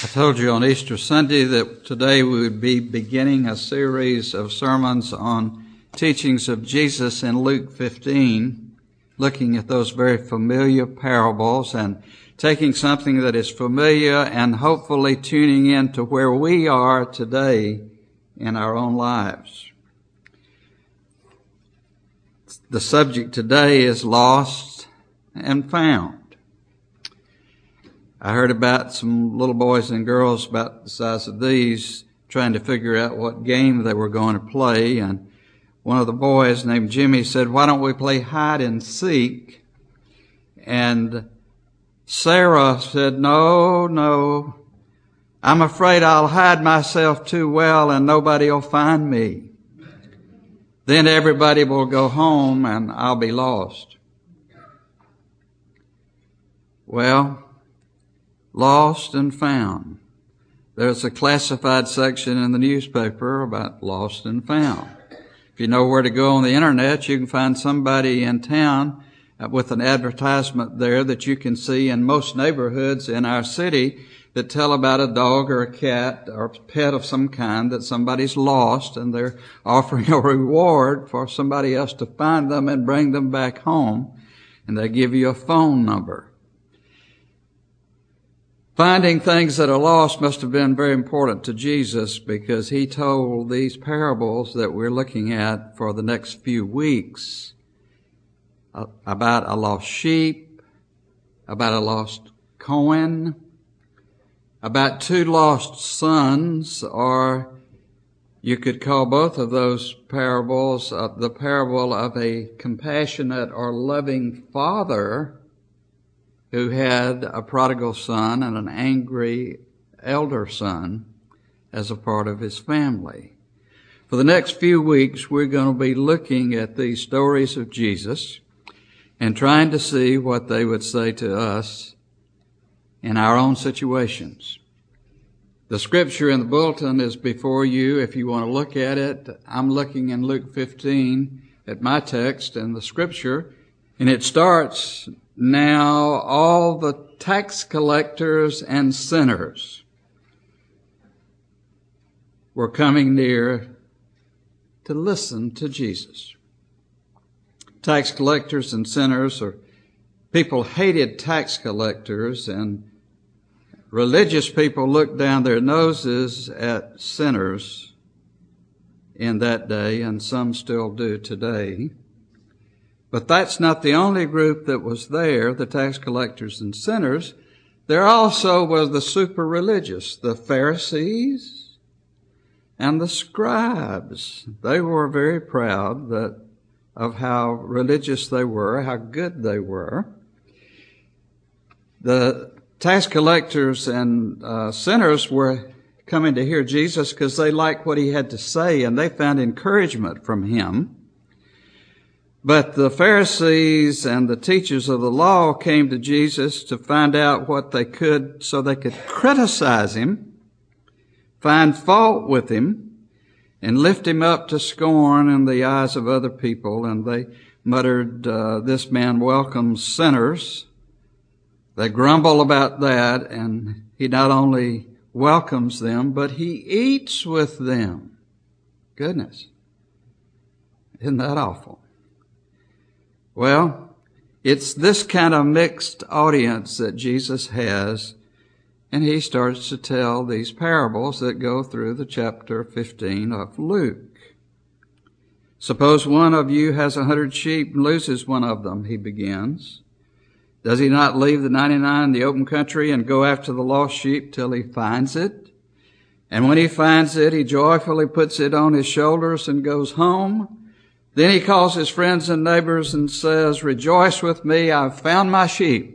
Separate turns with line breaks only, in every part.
I told you on Easter Sunday that today we would be beginning a series of sermons on teachings of Jesus in Luke 15, looking at those very familiar parables and taking something that is familiar and hopefully tuning in to where we are today in our own lives. The subject today is lost and found. I heard about some little boys and girls about the size of these trying to figure out what game they were going to play. And one of the boys named Jimmy said, "Why don't we play hide and seek?" And Sarah said, No, I'm afraid I'll hide myself too well and nobody will find me. Then everybody will go home and I'll be lost. Well, lost and found. There's a classified section in the newspaper about lost and found. If you know where to go on the internet, you can find somebody in town with an advertisement there that you can see in most neighborhoods in our city that tell about a dog or a cat or a pet of some kind that somebody's lost, and they're offering a reward for somebody else to find them and bring them back home, and they give you a phone number. Finding things that are lost must have been very important to Jesus, because he told these parables that we're looking at for the next few weeks about a lost sheep, about a lost coin, about two lost sons, or you could call both of those parables the parable of a compassionate or loving father who had a prodigal son and an angry elder son as a part of his family. For the next few weeks, we're going to be looking at these stories of Jesus and trying to see what they would say to us in our own situations. The scripture in the bulletin is before you if you want to look at it. I'm looking in Luke 15 at my text and the scripture, and it starts, "Now all the tax collectors and sinners were coming near to listen to Jesus." Tax collectors and sinners, or people hated tax collectors, and religious people looked down their noses at sinners in that day, and some still do today. But that's not the only group that was there, the tax collectors and sinners. There also was the super religious, the Pharisees and the scribes. They were very proud of how religious they were, how good they were. The tax collectors and sinners were coming to hear Jesus because they liked what he had to say and they found encouragement from him. But the Pharisees and the teachers of the law came to Jesus to find out what they could so they could criticize him, find fault with him, and lift him up to scorn in the eyes of other people. And they muttered, "This man welcomes sinners." They grumble about that, and he not only welcomes them, but he eats with them. Goodness. Isn't that awful? Well, it's this kind of mixed audience that Jesus has, and he starts to tell these parables that go through the chapter 15 of Luke. "Suppose one of you has 100 sheep and loses one of them," he begins. "Does he not leave the 99 in the open country and go after the lost sheep till he finds it? And when he finds it, he joyfully puts it on his shoulders and goes home. Then he calls his friends and neighbors and says, 'Rejoice with me, I've found my sheep.'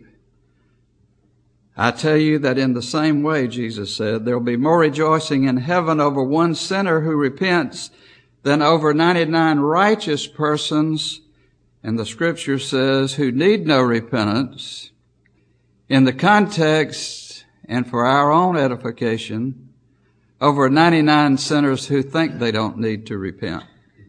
I tell you that in the same way," Jesus said, "there will be more rejoicing in heaven over one sinner who repents than over 99 righteous persons," and the scripture says, "who need no repentance." In the context, and for our own edification, over 99 sinners who think they don't need to repent.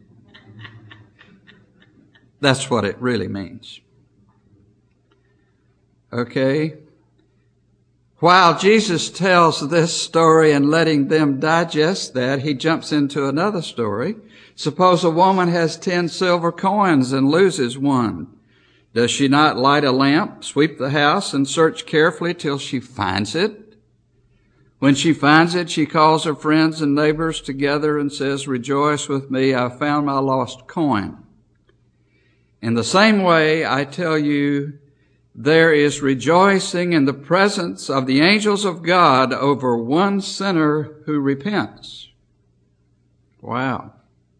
That's what it really means. Okay? While Jesus tells this story and letting them digest that, he jumps into another story. Suppose a woman has 10 silver coins and loses one. Does she not light a lamp, sweep the house, and search carefully till she finds it? When she finds it, she calls her friends and neighbors together and says, "Rejoice with me, I found my lost coin." In the same way, I tell you, there is rejoicing in the presence of the angels of God over one sinner who repents. Wow.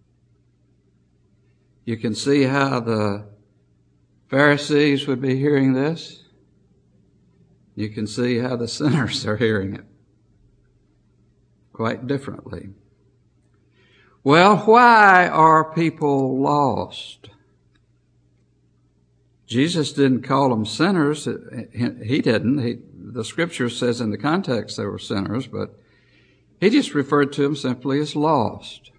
You can see how the Pharisees would be hearing this. You can see how the sinners are hearing it quite differently. Well, why are people lost? Jesus didn't call them sinners. He didn't. The scripture says in the context they were sinners, but he just referred to them simply as lost.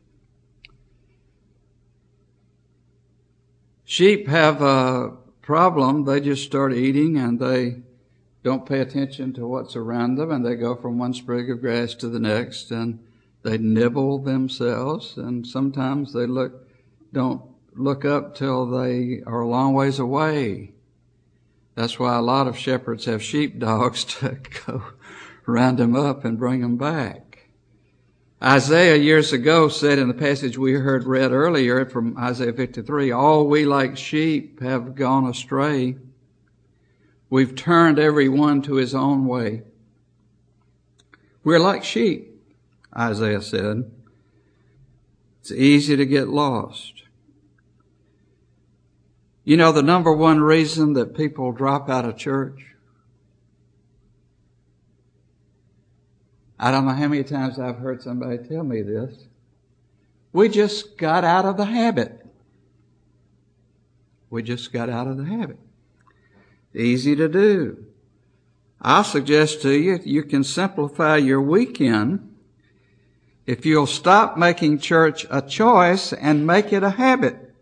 Sheep have a problem. They just start eating and they don't pay attention to what's around them, and they go from one sprig of grass to the next, and they nibble themselves, and sometimes they don't look up till they are a long ways away. That's why a lot of shepherds have sheepdogs to go round them up and bring them back. Isaiah years ago said in the passage we heard read earlier from Isaiah 53, "All we like sheep have gone astray. We've turned every one to his own way." We're like sheep, Isaiah said. It's easy to get lost. You know the number one reason that people drop out of church? I don't know how many times I've heard somebody tell me this. We just got out of the habit. We just got out of the habit. Easy to do. I'll suggest to you, you can simplify your weekend if you'll stop making church a choice and make it a habit.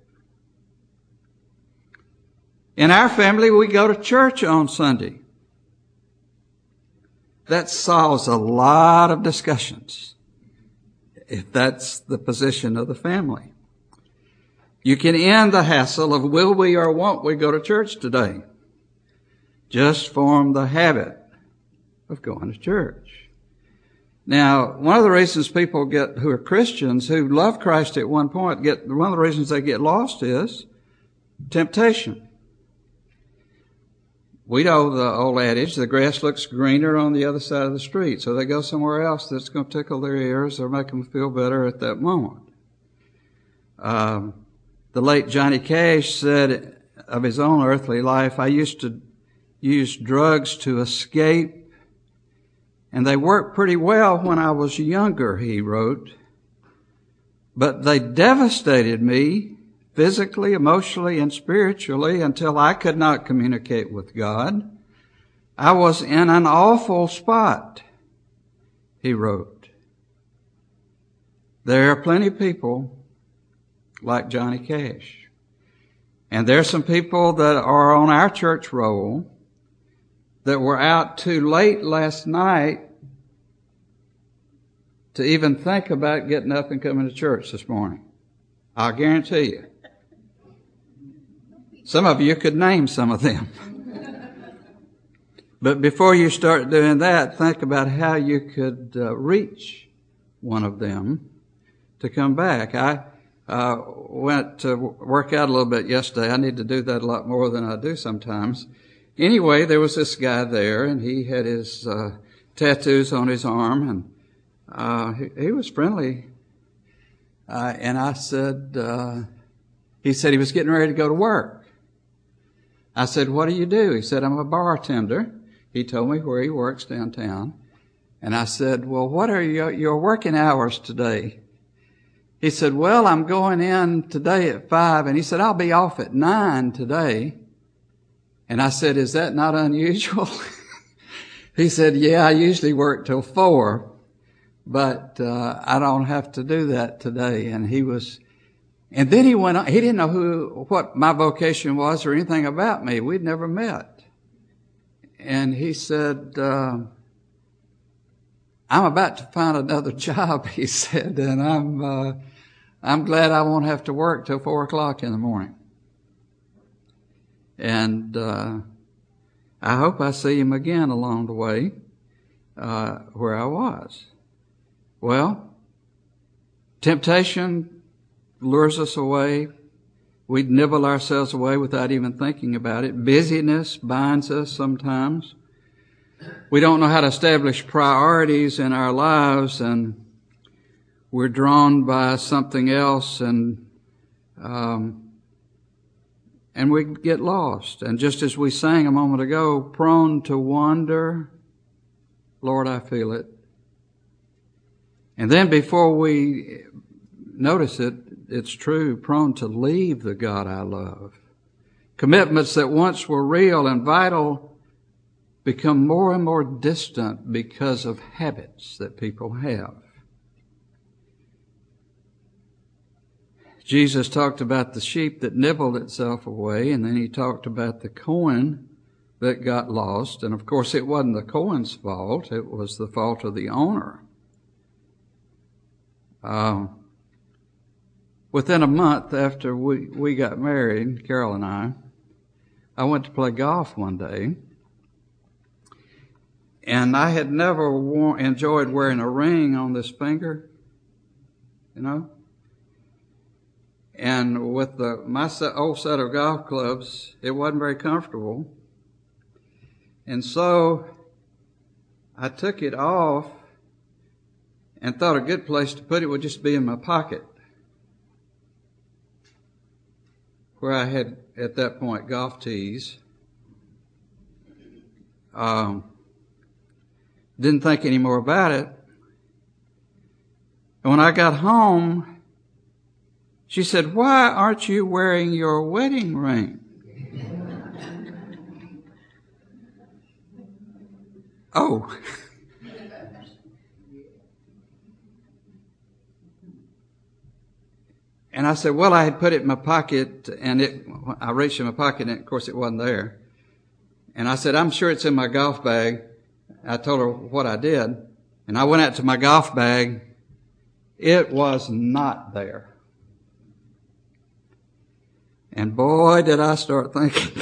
In our family, we go to church on Sunday. That solves a lot of discussions, if that's the position of the family. You can end the hassle of will we or won't we go to church today. Just form the habit of going to church. Now, one of the reasons people who are Christians, who love Christ at one point, one of the reasons they get lost is temptation. We know the old adage, the grass looks greener on the other side of the street, so they go somewhere else that's going to tickle their ears or make them feel better at that moment. The late Johnny Cash said of his own earthly life, "I used to use drugs to escape, and they worked pretty well when I was younger," he wrote. "But they devastated me physically, emotionally, and spiritually until I could not communicate with God. I was in an awful spot," he wrote. There are plenty of people like Johnny Cash. And there are some people that are on our church roll that were out too late last night to even think about getting up and coming to church this morning. I'll guarantee you. Some of you could name some of them. But before you start doing that, think about how you could reach one of them to come back. I went to work out a little bit yesterday. I need to do that a lot more than I do sometimes. Anyway, there was this guy there, and he had his tattoos on his arm, and he was friendly. And I said, he said he was getting ready to go to work. I said, "What do you do?" He said, "I'm a bartender." He told me where he works downtown. And I said, "Well, what are your working hours today?" He said, "Well, I'm going in today at 5. And he said, "I'll be off at 9 today." And I said, "Is that not unusual?" He said, "Yeah, I usually work till 4, but I don't have to do that today." And then he went on. He didn't know what my vocation was or anything about me. We'd never met. And he said, I'm about to find another job, he said, and I'm glad I won't have to work till 4 o'clock in the morning. And I hope I see him again along the way where I was. Well, temptation lures us away. We nibble ourselves away without even thinking about it. Busyness binds us sometimes. We don't know how to establish priorities in our lives, and we're drawn by something else, and we get lost. And just as we sang a moment ago, prone to wander, Lord, I feel it. And then before we notice it, it's true, prone to leave the God I love. Commitments that once were real and vital become more and more distant because of habits that people have. Jesus talked about the sheep that nibbled itself away, and then he talked about the coin that got lost. And of course, it wasn't the coin's fault. It was the fault of the owner. Within a month after we got married, Carol and I went to play golf one day. And I had never enjoyed wearing a ring on this finger, you know. And with my old set of golf clubs, it wasn't very comfortable. And so I took it off and thought a good place to put it would just be in my pocket, where I had, at that point, golf tees. Didn't think any more about it. And when I got home, she said, "Why aren't you wearing your wedding ring?" Oh. And I said, well, I had put it in my pocket, and I reached in my pocket, and of course it wasn't there. And I said, I'm sure it's in my golf bag. I told her what I did, and I went out to my golf bag. It was not there. And boy, did I start thinking,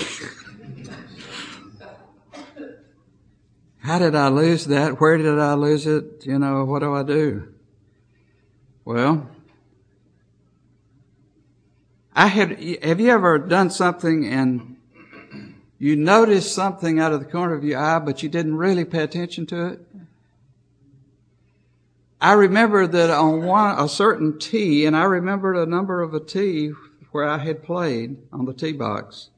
how did I lose that? Where did I lose it? You know, what do I do? Well, have you ever done something and you noticed something out of the corner of your eye, but you didn't really pay attention to it? I remember that on a certain tee, and I remembered a number of a tee where I had played on the tee box,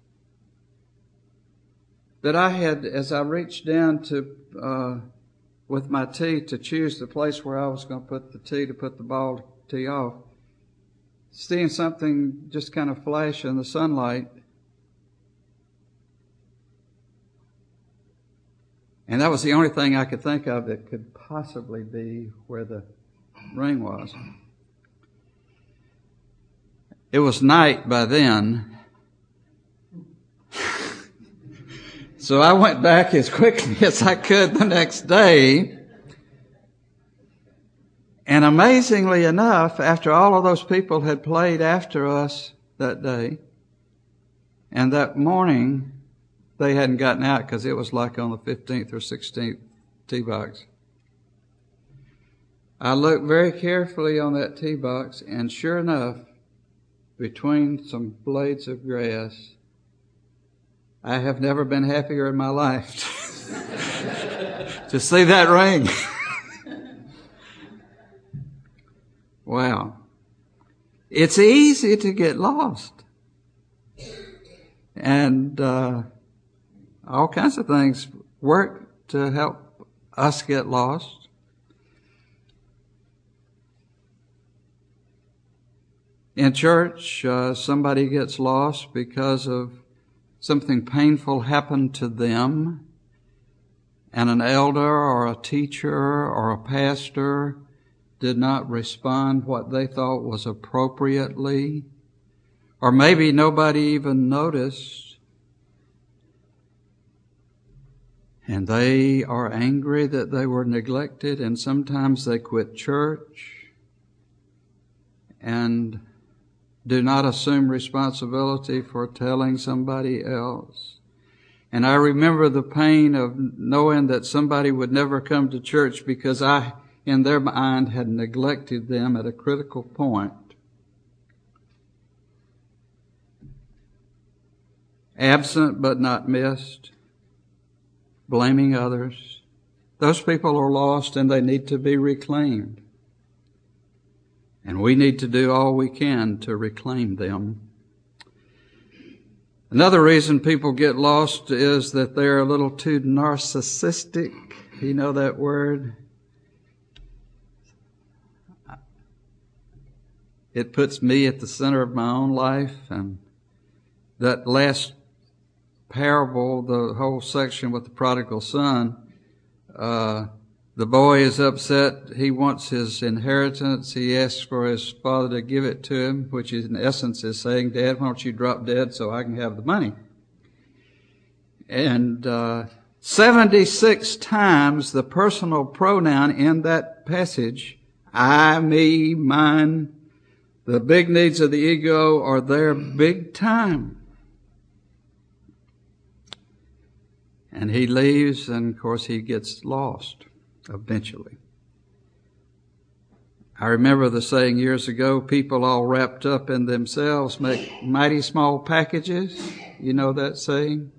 that I had, as I reached down to with my tee to choose the place where I was going to put the tee to put the ball tee off, seeing something just kind of flash in the sunlight. And that was the only thing I could think of that could possibly be where the ring was. It was night by then. So I went back as quickly as I could the next day. And amazingly enough, after all of those people had played after us that day, and that morning, they hadn't gotten out because it was like on the 15th or 16th tee box. I looked very carefully on that tee box, and sure enough, between some blades of grass, I have never been happier in my life to see that ring. Wow. It's easy to get lost. And all kinds of things work to help us get lost. In church, somebody gets lost because of something painful happened to them, and an elder or a teacher or a pastor did not respond what they thought was appropriately, or maybe nobody even noticed. And they are angry that they were neglected, and sometimes they quit church and do not assume responsibility for telling somebody else. And I remember the pain of knowing that somebody would never come to church because I, in their mind, had neglected them at a critical point. Absent but not missed. Blaming others. Those people are lost and they need to be reclaimed. And we need to do all we can to reclaim them. Another reason people get lost is that they're a little too narcissistic. You know that word? It puts me at the center of my own life. And that last parable, the whole section with the prodigal son, the boy is upset. He wants his inheritance. He asks for his father to give it to him, which in essence is saying, Dad, why don't you drop dead so I can have the money? And 76 times the personal pronoun in that passage, I, me, mine, the big needs of the ego are there big time. And he leaves, and of course he gets lost eventually. I remember the saying years ago, people all wrapped up in themselves make mighty small packages. You know that saying?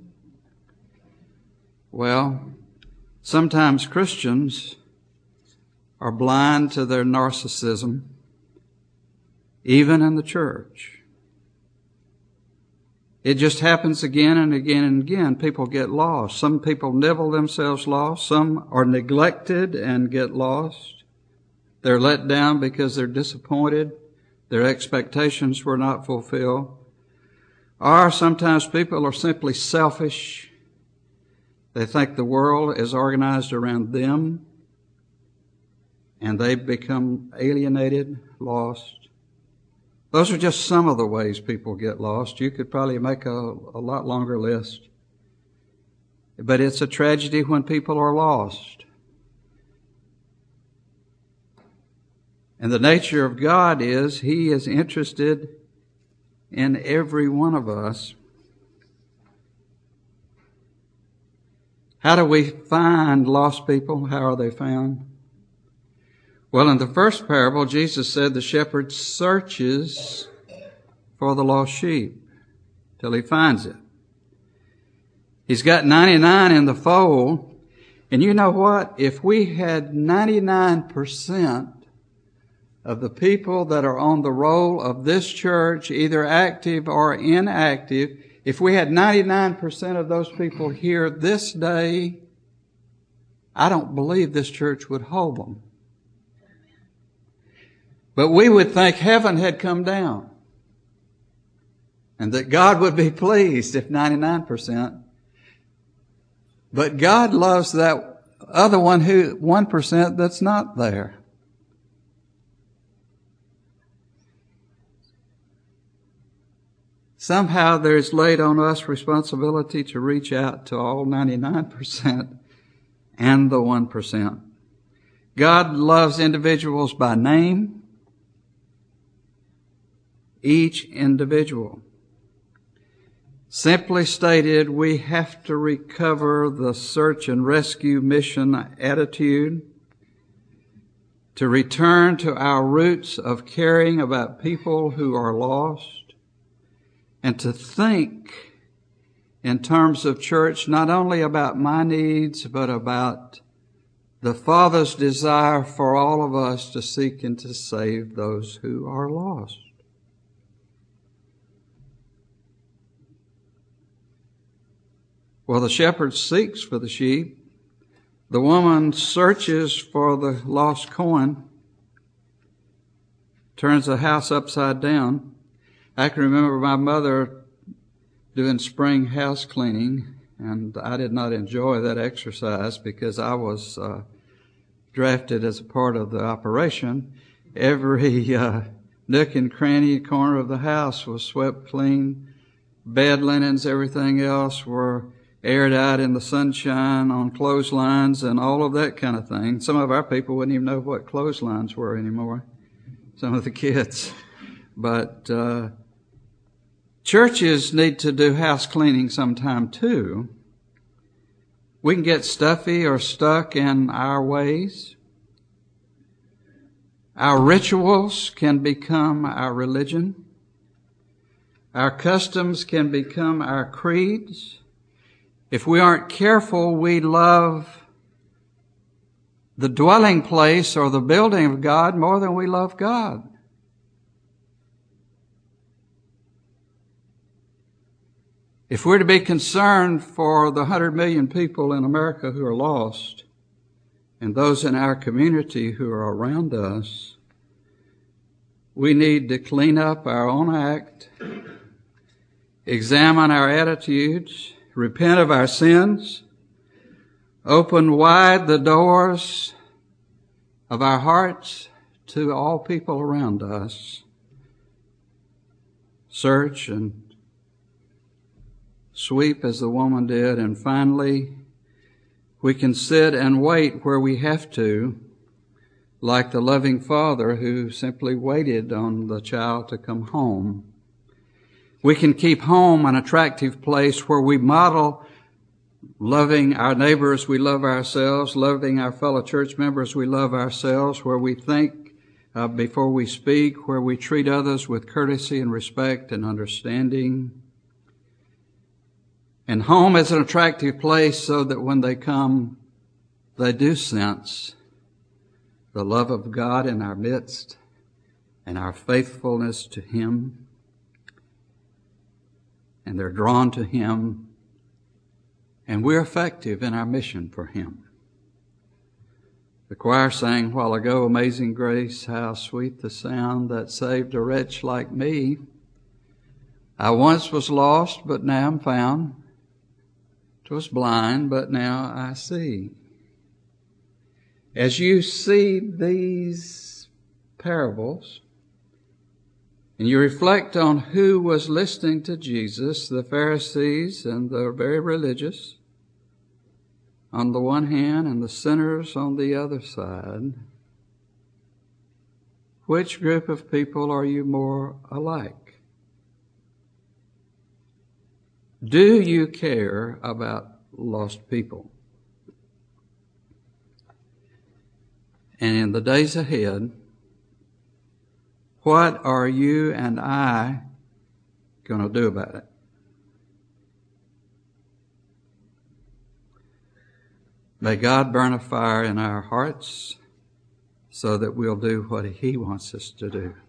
Well, sometimes Christians are blind to their narcissism, even in the church. It just happens again and again and again. People get lost. Some people nibble themselves lost. Some are neglected and get lost. They're let down because they're disappointed. Their expectations were not fulfilled. Or sometimes people are simply selfish. They think the world is organized around them, and they become alienated, lost. Those are just some of the ways people get lost. You could probably make a lot longer list. But it's a tragedy when people are lost. And the nature of God is He is interested in every one of us. How do we find lost people? How are they found? Well, in the first parable, Jesus said the shepherd searches for the lost sheep till he finds it. He's got 99 in the fold. And you know what? If we had 99% of the people that are on the roll of this church, either active or inactive, if we had 99% of those people here this day, I don't believe this church would hold them. But we would think heaven had come down and that God would be pleased if 99%. But God loves that other 1% that's not there. Somehow there's laid on us responsibility to reach out to all 99% and the 1%. God loves individuals by name. Each individual. Simply stated, we have to recover the search and rescue mission attitude, to return to our roots of caring about people who are lost, and to think in terms of church not only about my needs, but about the Father's desire for all of us to seek and to save those who are lost. Well, the shepherd seeks for the sheep. The woman searches for the lost coin, turns the house upside down. I can remember my mother doing spring house cleaning, and I did not enjoy that exercise because I was drafted as a part of the operation. Every nook and cranny corner of the house was swept clean. Bed linens, everything else were aired out in the sunshine on clotheslines and all of that kind of thing. Some of our people wouldn't even know what clotheslines were anymore, some of the kids. But churches need to do house cleaning sometime too. We can get stuffy or stuck in our ways. Our rituals can become our religion. Our customs can become our creeds. If we aren't careful, we love the dwelling place or the building of God more than we love God. If we're to be concerned for the 100 million people in America who are lost and those in our community who are around us, we need to clean up our own act, examine our attitudes, repent of our sins, open wide the doors of our hearts to all people around us, search and sweep as the woman did, and finally we can sit and wait where we have to, like the loving father who simply waited on the child to come home. We can keep home an attractive place where we model loving our neighbors, we love ourselves, loving our fellow church members, we love ourselves, where we think before we speak, where we treat others with courtesy and respect and understanding. And home is an attractive place so that when they come, they do sense the love of God in our midst and our faithfulness to Him. And they're drawn to Him. And we're effective in our mission for Him. The choir sang a while ago, "Amazing Grace, how sweet the sound that saved a wretch like me. I once was lost, but now I'm found. 'Twas blind, but now I see." As you see these parables, and you reflect on who was listening to Jesus, the Pharisees and the very religious on the one hand and the sinners on the other side, which group of people are you more alike? Do you care about lost people? And in the days ahead, what are you and I going to do about it? May God burn a fire in our hearts so that we'll do what He wants us to do.